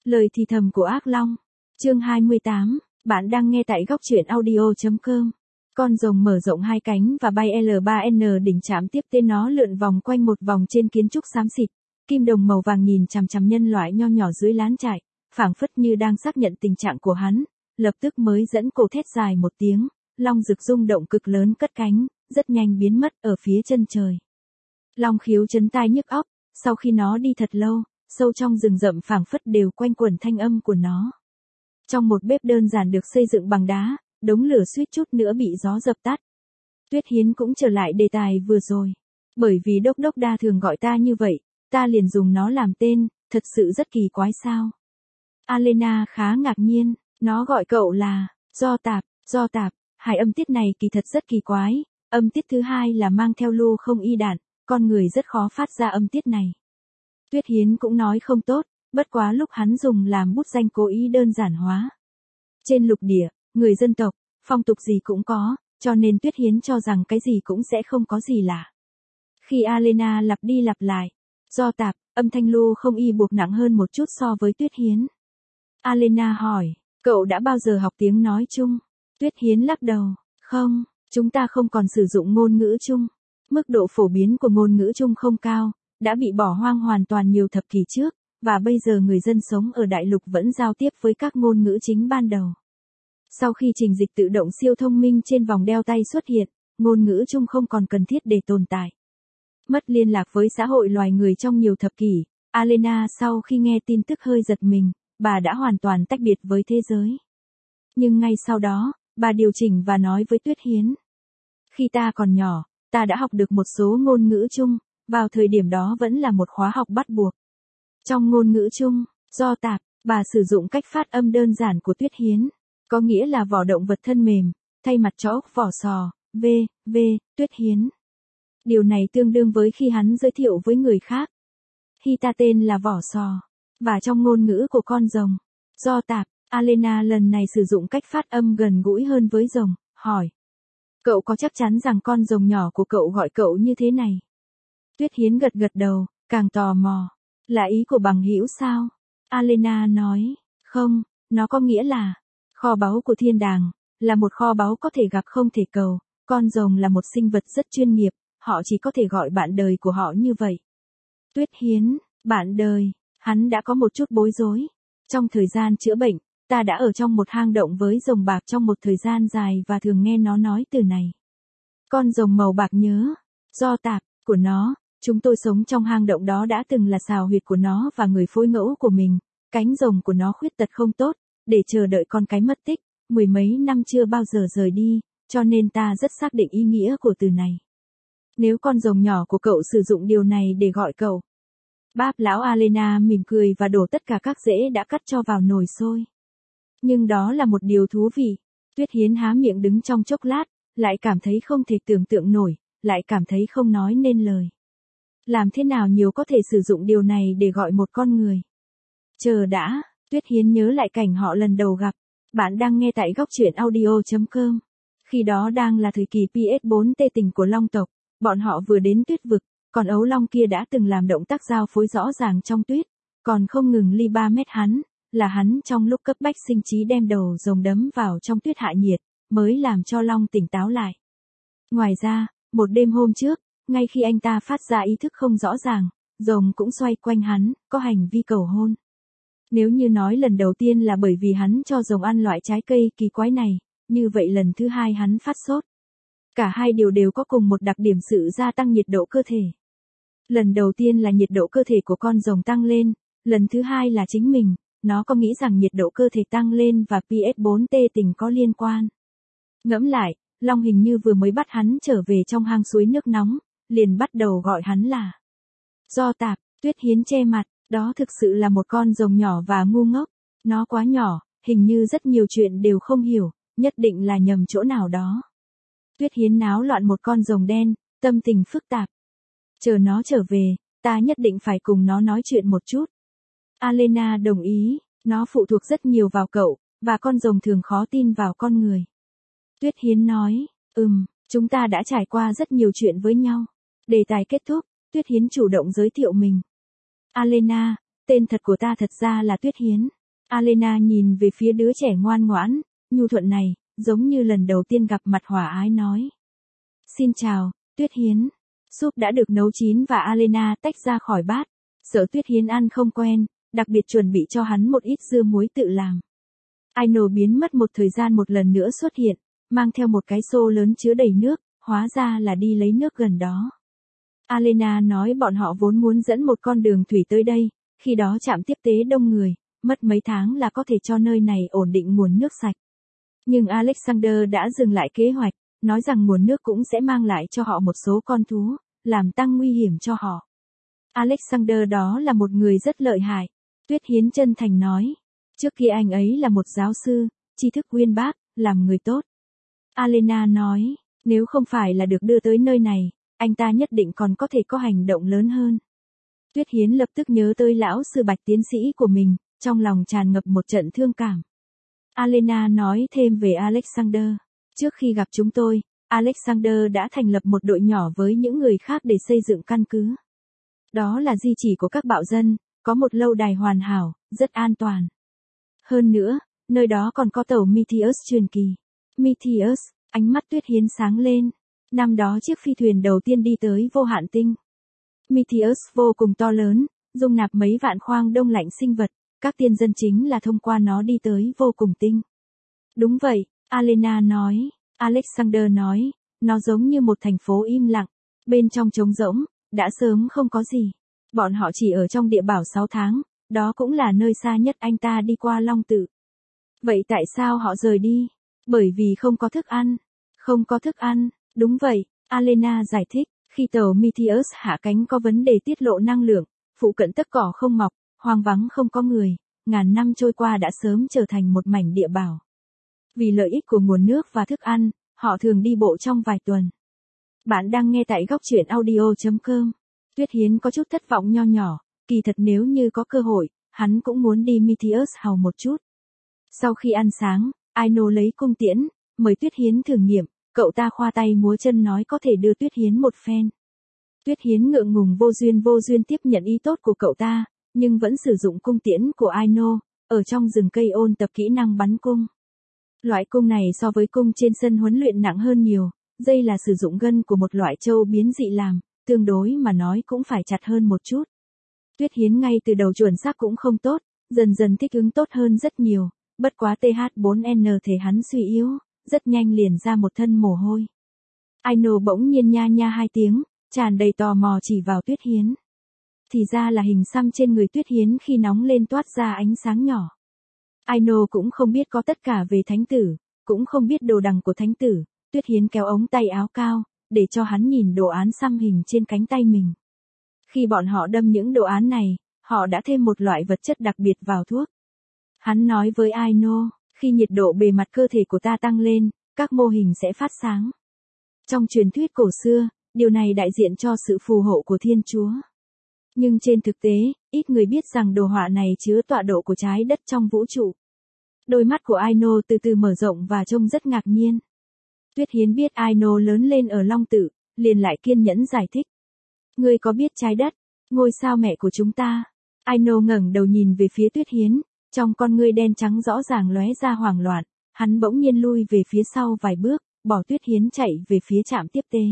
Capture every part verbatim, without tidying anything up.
Lời thì thầm của ác long. Chương hai mươi tám, bạn đang nghe tại góc truyện audio.com. Con rồng mở rộng hai cánh và bay L ba N đỉnh chạm tiếp tên nó lượn vòng quanh một vòng trên kiến trúc xám xịt. Kim đồng màu vàng nhìn chằm chằm nhân loại nho nhỏ dưới lán trại, phảng phất như đang xác nhận tình trạng của hắn, lập tức mới dẫn cổ thét dài một tiếng, long rực rung động cực lớn cất cánh, rất nhanh biến mất ở phía chân trời. Long khiếu chấn tai nhức óc, sau khi nó đi thật lâu, sâu trong rừng rậm phảng phất đều quanh quẩn thanh âm của nó. Trong một bếp đơn giản được xây dựng bằng đá, đống lửa suýt chút nữa bị gió dập tắt. Tuyết Hiến cũng trở lại đề tài vừa rồi. Bởi vì Đốc Đốc Đa thường gọi ta như vậy, ta liền dùng nó làm tên, thật sự rất kỳ quái sao. Alena khá ngạc nhiên, nó gọi cậu là, do tạp, do tạp, hai âm tiết này kỳ thật rất kỳ quái, âm tiết thứ hai là mang theo lưu không y đạn, con người rất khó phát ra âm tiết này. Tuyết Hiến cũng nói không tốt, bất quá lúc hắn dùng làm bút danh cố ý đơn giản hóa. Trên lục địa, người dân tộc, phong tục gì cũng có, cho nên Tuyết Hiến cho rằng cái gì cũng sẽ không có gì lạ. Khi Alena lặp đi lặp lại, do tạp, âm thanh lưu không y buộc nặng hơn một chút so với Tuyết Hiến. Alena hỏi, cậu đã bao giờ học tiếng nói chung? Tuyết Hiến lắc đầu, không, chúng ta không còn sử dụng ngôn ngữ chung. Mức độ phổ biến của ngôn ngữ chung không cao, đã bị bỏ hoang hoàn toàn nhiều thập kỷ trước, và bây giờ người dân sống ở đại lục vẫn giao tiếp với các ngôn ngữ chính ban đầu. Sau khi trình dịch tự động siêu thông minh trên vòng đeo tay xuất hiện, ngôn ngữ chung không còn cần thiết để tồn tại. Mất liên lạc với xã hội loài người trong nhiều thập kỷ, Alena sau khi nghe tin tức hơi giật mình, bà đã hoàn toàn tách biệt với thế giới. Nhưng ngay sau đó, bà điều chỉnh và nói với Tuyết Hiến. Khi ta còn nhỏ, ta đã học được một số ngôn ngữ chung, vào thời điểm đó vẫn là một khóa học bắt buộc. Trong ngôn ngữ chung, do tạp, bà sử dụng cách phát âm đơn giản của Tuyết Hiến, có nghĩa là vỏ động vật thân mềm, thay mặt cho ốc vỏ sò, v, v, Tuyết Hiến. Điều này tương đương với khi hắn giới thiệu với người khác. Hi ta tên là vỏ sò, và trong ngôn ngữ của con rồng, do tạp, Alena lần này sử dụng cách phát âm gần gũi hơn với rồng, hỏi. Cậu có chắc chắn rằng con rồng nhỏ của cậu gọi cậu như thế này? Tuyết Hiến gật gật đầu, càng tò mò. Là ý của bằng hữu sao? Alena nói, không, nó có nghĩa là, kho báu của thiên đàng, là một kho báu có thể gặp không thể cầu, con rồng là một sinh vật rất chuyên nghiệp, họ chỉ có thể gọi bạn đời của họ như vậy. Tuyết Hiến, bạn đời, hắn đã có một chút bối rối. Trong thời gian chữa bệnh, ta đã ở trong một hang động với rồng bạc trong một thời gian dài và thường nghe nó nói từ này. Con rồng màu bạc nhớ, do tạp, của nó, chúng tôi sống trong hang động đó đã từng là xào huyệt của nó và người phối ngẫu của mình, cánh rồng của nó khuyết tật không tốt, để chờ đợi con cái mất tích, mười mấy năm chưa bao giờ rời đi, cho nên ta rất xác định ý nghĩa của từ này. Nếu con rồng nhỏ của cậu sử dụng điều này để gọi cậu. Báp lão Alena mỉm cười và đổ tất cả các rễ đã cắt cho vào nồi sôi. Nhưng đó là một điều thú vị. Tuyết Hiến há miệng đứng trong chốc lát, lại cảm thấy không thể tưởng tượng nổi, lại cảm thấy không nói nên lời. Làm thế nào nhiều có thể sử dụng điều này để gọi một con người? Chờ đã, Tuyết Hiến nhớ lại cảnh họ lần đầu gặp. Bạn đang nghe tại góc truyện audio.com. Khi đó đang là thời kỳ P S bốn T tình của Long tộc, bọn họ vừa đến tuyết vực, còn ấu long kia đã từng làm động tác giao phối rõ ràng trong tuyết, còn không ngừng ly ba mét hắn, là hắn trong lúc cấp bách sinh trí đem đầu rồng đấm vào trong tuyết hạ nhiệt, mới làm cho long tỉnh táo lại. Ngoài ra, một đêm hôm trước, ngay khi anh ta phát ra ý thức không rõ ràng, rồng cũng xoay quanh hắn, có hành vi cầu hôn. Nếu như nói lần đầu tiên là bởi vì hắn cho rồng ăn loại trái cây kỳ quái này, như vậy lần thứ hai hắn phát sốt. Cả hai điều đều có cùng một đặc điểm sự gia tăng nhiệt độ cơ thể. Lần đầu tiên là nhiệt độ cơ thể của con rồng tăng lên, lần thứ hai là chính mình, nó có nghĩ rằng nhiệt độ cơ thể tăng lên và P S bốn T tình có liên quan. Ngẫm lại, long hình như vừa mới bắt hắn trở về trong hang suối nước nóng, liền bắt đầu gọi hắn là do tạp. Tuyết Hiến che mặt, đó thực sự là một con rồng nhỏ và ngu ngốc, nó quá nhỏ, hình như rất nhiều chuyện đều không hiểu, nhất định là nhầm chỗ nào đó. Tuyết Hiến náo loạn một con rồng đen, tâm tình phức tạp. Chờ nó trở về, ta nhất định phải cùng nó nói chuyện một chút. Alena đồng ý, nó phụ thuộc rất nhiều vào cậu, và con rồng thường khó tin vào con người. Tuyết Hiến nói, ừm, chúng ta đã trải qua rất nhiều chuyện với nhau. Đề tài kết thúc, Tuyết Hiến chủ động giới thiệu mình. Alena, tên thật của ta thật ra là Tuyết Hiến. Alena nhìn về phía đứa trẻ ngoan ngoãn, nhu thuận này, giống như lần đầu tiên gặp mặt hòa ái nói. Xin chào, Tuyết Hiến. Súp đã được nấu chín và Alena tách ra khỏi bát. Sợ Tuyết Hiến ăn không quen, đặc biệt chuẩn bị cho hắn một ít dưa muối tự làm. Aino biến mất một thời gian một lần nữa xuất hiện, mang theo một cái xô lớn chứa đầy nước, hóa ra là đi lấy nước gần đó. Alena nói bọn họ vốn muốn dẫn một con đường thủy tới đây, khi đó trạm tiếp tế đông người, mất mấy tháng là có thể cho nơi này ổn định nguồn nước sạch. Nhưng Alexander đã dừng lại kế hoạch, nói rằng nguồn nước cũng sẽ mang lại cho họ một số con thú, làm tăng nguy hiểm cho họ. Alexander đó là một người rất lợi hại, Tuyết Hiến chân thành nói. Trước kia anh ấy là một giáo sư, tri thức uyên bác, làm người tốt. Alena nói, nếu không phải là được đưa tới nơi này, anh ta nhất định còn có thể có hành động lớn hơn. Tuyết Hiến lập tức nhớ tới lão sư Bạch tiến sĩ của mình, trong lòng tràn ngập một trận thương cảm. Alena nói thêm về Alexander. Trước khi gặp chúng tôi, Alexander đã thành lập một đội nhỏ với những người khác để xây dựng căn cứ. Đó là di chỉ của các bạo dân, có một lâu đài hoàn hảo, rất an toàn. Hơn nữa, nơi đó còn có tàu Meteus truyền kỳ. Meteus, ánh mắt Tuyết Hiến sáng lên. Năm đó chiếc phi thuyền đầu tiên đi tới vô hạn tinh. Meteus vô cùng to lớn, dung nạp mấy vạn khoang đông lạnh sinh vật, các tiên dân chính là thông qua nó đi tới vô cùng tinh. Đúng vậy, Alena nói. Alexander nói, nó giống như một thành phố im lặng, bên trong trống rỗng, đã sớm không có gì. Bọn họ chỉ ở trong địa bảo sáu tháng, đó cũng là nơi xa nhất anh ta đi qua Long Tự. Vậy tại sao họ rời đi? Bởi vì không có thức ăn. Không có thức ăn, đúng vậy, Alena giải thích, khi tàu Meteus hạ cánh có vấn đề tiết lộ năng lượng, phụ cận tất cỏ không mọc, hoang vắng không có người, ngàn năm trôi qua đã sớm trở thành một mảnh địa bảo. Vì lợi ích của nguồn nước và thức ăn, họ thường đi bộ trong vài tuần. Bạn đang nghe tại góc truyện audio chấm com. Tuyết Hiến có chút thất vọng nho nhỏ, kỳ thật nếu như có cơ hội, hắn cũng muốn đi Meteus hầu một chút. Sau khi ăn sáng, Aino lấy cung tiễn, mời Tuyết Hiến thử nghiệm, cậu ta khoa tay múa chân nói có thể đưa Tuyết Hiến một phen. Tuyết Hiến ngượng ngùng vô duyên vô duyên tiếp nhận ý tốt của cậu ta, nhưng vẫn sử dụng cung tiễn của Aino, ở trong rừng cây ôn tập kỹ năng bắn cung. Loại cung này so với cung trên sân huấn luyện nặng hơn nhiều, dây là sử dụng gân của một loại trâu biến dị làm, tương đối mà nói cũng phải chặt hơn một chút. Tuyết Hiến ngay từ đầu chuẩn xác cũng không tốt, dần dần thích ứng tốt hơn rất nhiều, bất quá T H bốn N thể hắn suy yếu, rất nhanh liền ra một thân mồ hôi. Aino bỗng nhiên nha nha hai tiếng, tràn đầy tò mò chỉ vào Tuyết Hiến. Thì ra là hình xăm trên người Tuyết Hiến khi nóng lên toát ra ánh sáng nhỏ. Aino cũng không biết có tất cả về thánh tử, cũng không biết đồ đằng của thánh tử, Tuyết Hiến kéo ống tay áo cao, để cho hắn nhìn đồ án xăm hình trên cánh tay mình. Khi bọn họ đâm những đồ án này, họ đã thêm một loại vật chất đặc biệt vào thuốc. Hắn nói với Aino, khi nhiệt độ bề mặt cơ thể của ta tăng lên, các mô hình sẽ phát sáng. Trong truyền thuyết cổ xưa, điều này đại diện cho sự phù hộ của Thiên Chúa. Nhưng trên thực tế, ít người biết rằng đồ họa này chứa tọa độ của trái đất trong vũ trụ. Đôi mắt của Aino từ từ mở rộng và trông rất ngạc nhiên. Tuyết Hiến biết Aino lớn lên ở Long Tự, liền lại kiên nhẫn giải thích. Ngươi có biết trái đất, ngôi sao mẹ của chúng ta? Aino ngẩng đầu nhìn về phía Tuyết Hiến, trong con ngươi đen trắng rõ ràng lóe ra hoảng loạn, hắn bỗng nhiên lui về phía sau vài bước, bỏ Tuyết Hiến chạy về phía trạm tiếp tế.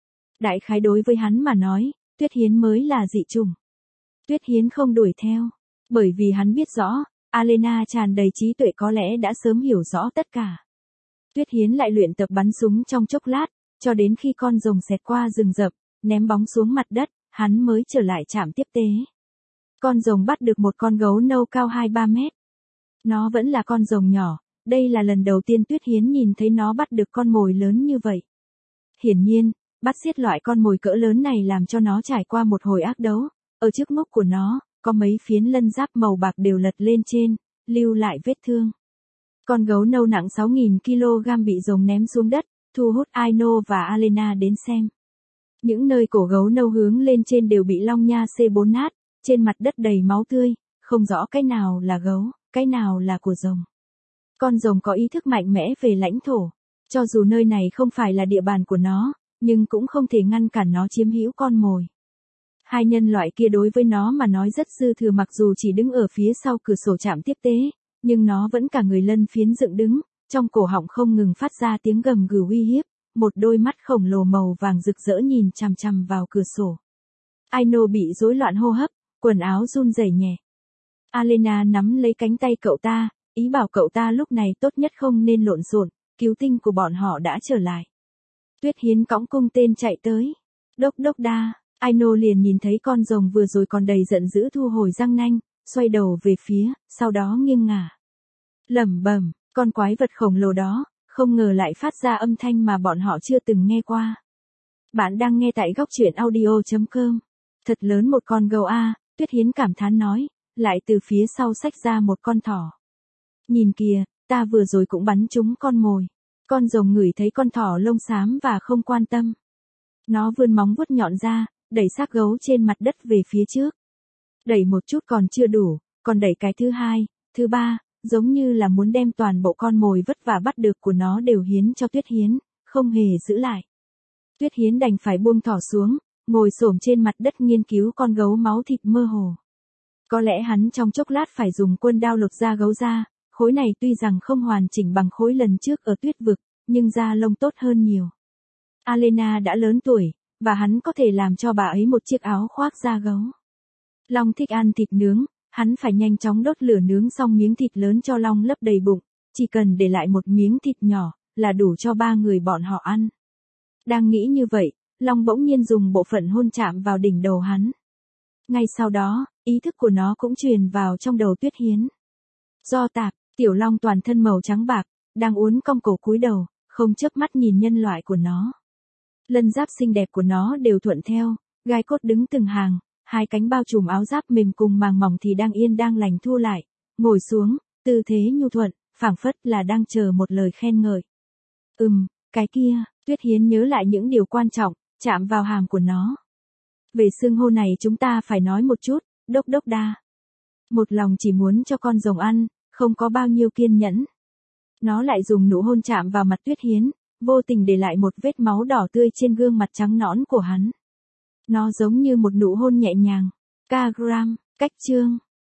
Đại khái đối với hắn mà nói, Tuyết Hiến mới là dị chủng. Tuyết Hiến không đuổi theo, bởi vì hắn biết rõ, Alena tràn đầy trí tuệ có lẽ đã sớm hiểu rõ tất cả. Tuyết Hiến lại luyện tập bắn súng trong chốc lát, cho đến khi con rồng xẹt qua rừng rậm, ném bóng xuống mặt đất, hắn mới trở lại trạm tiếp tế. Con rồng bắt được một con gấu nâu cao hai ba mét. Nó vẫn là con rồng nhỏ, đây là lần đầu tiên Tuyết Hiến nhìn thấy nó bắt được con mồi lớn như vậy. Hiển nhiên, bắt giết loại con mồi cỡ lớn này làm cho nó trải qua một hồi ác đấu, ở trước ngốc của nó, có mấy phiến lân giáp màu bạc đều lật lên trên, lưu lại vết thương. Con gấu nâu nặng sáu nghìn ki lô gam bị rồng ném xuống đất, thu hút Aino và Alena đến xem. Những nơi cổ gấu nâu hướng lên trên đều bị long nha C bốn nát, trên mặt đất đầy máu tươi, không rõ cái nào là gấu, cái nào là của rồng. Con rồng có ý thức mạnh mẽ về lãnh thổ, cho dù nơi này không phải là địa bàn của nó, nhưng cũng không thể ngăn cản nó chiếm hữu con mồi. Hai nhân loại kia đối với nó mà nói rất dư thừa mặc dù chỉ đứng ở phía sau cửa sổ trạm tiếp tế, Nhưng nó vẫn cả người lân phiến dựng đứng, trong cổ họng không ngừng phát ra tiếng gầm gừ uy hiếp, một đôi mắt khổng lồ màu vàng rực rỡ nhìn chằm chằm vào cửa sổ. Aino bị rối loạn hô hấp, quần áo run rẩy nhẹ. Alena nắm lấy cánh tay cậu ta, ý bảo cậu ta lúc này tốt nhất không nên lộn xộn, cứu tinh của bọn họ đã trở lại. Tuyết Hiến cõng cung tên chạy tới. Đốc đốc đa, Aino liền nhìn thấy con rồng vừa rồi còn đầy giận dữ thu hồi răng nanh, xoay đầu về phía, sau đó nghiêng ngả. Lẩm bẩm, con quái vật khổng lồ đó, không ngờ lại phát ra âm thanh mà bọn họ chưa từng nghe qua. Bạn đang nghe tại góc truyện audio chấm com. Thật lớn một con gấu a, Tuyết Hiến cảm thán nói, lại từ phía sau xách ra một con thỏ. Nhìn kìa, ta vừa rồi cũng bắn trúng con mồi. Con rồng ngửi thấy con thỏ lông xám và không quan tâm. Nó vươn móng vuốt nhọn ra, đẩy xác gấu trên mặt đất về phía trước. Đẩy một chút còn chưa đủ, còn đẩy cái thứ hai, thứ ba, giống như là muốn đem toàn bộ con mồi vất vả bắt được của nó đều hiến cho Tuyết Hiến, không hề giữ lại. Tuyết Hiến đành phải buông thỏ xuống, ngồi xổm trên mặt đất nghiên cứu con gấu máu thịt mơ hồ. Có lẽ hắn trong chốc lát phải dùng quân đao lột da gấu ra, khối này tuy rằng không hoàn chỉnh bằng khối lần trước ở tuyết vực, nhưng da lông tốt hơn nhiều. Alena đã lớn tuổi, và hắn có thể làm cho bà ấy một chiếc áo khoác da gấu. Long thích ăn thịt nướng, hắn phải nhanh chóng đốt lửa nướng xong miếng thịt lớn cho Long lấp đầy bụng, chỉ cần để lại một miếng thịt nhỏ, là đủ cho ba người bọn họ ăn. Đang nghĩ như vậy, Long bỗng nhiên dùng bộ phận hôn chạm vào đỉnh đầu hắn. Ngay sau đó, ý thức của nó cũng truyền vào trong đầu Tuyết Hiến. Do tạp, tiểu long toàn thân màu trắng bạc, đang uốn cong cổ cúi đầu, không chớp mắt nhìn nhân loại của nó. Lân giáp xinh đẹp của nó đều thuận theo, gai cốt đứng từng hàng, hai cánh bao trùm áo giáp mềm cùng màng mỏng thì đang yên đang lành thu lại, ngồi xuống, tư thế nhu thuận, phảng phất là đang chờ một lời khen ngợi. Ừm, cái kia, Tuyết Hiến nhớ lại những điều quan trọng, chạm vào hàm của nó. Về xưng hô này chúng ta phải nói một chút, đốc đốc đa. Một lòng chỉ muốn cho con rồng ăn, không có bao nhiêu kiên nhẫn. Nó lại dùng nụ hôn chạm vào mặt Tuyết Hiến, vô tình để lại một vết máu đỏ tươi trên gương mặt trắng nõn của hắn. Nó giống như một nụ hôn nhẹ nhàng. Kagram, cách chương.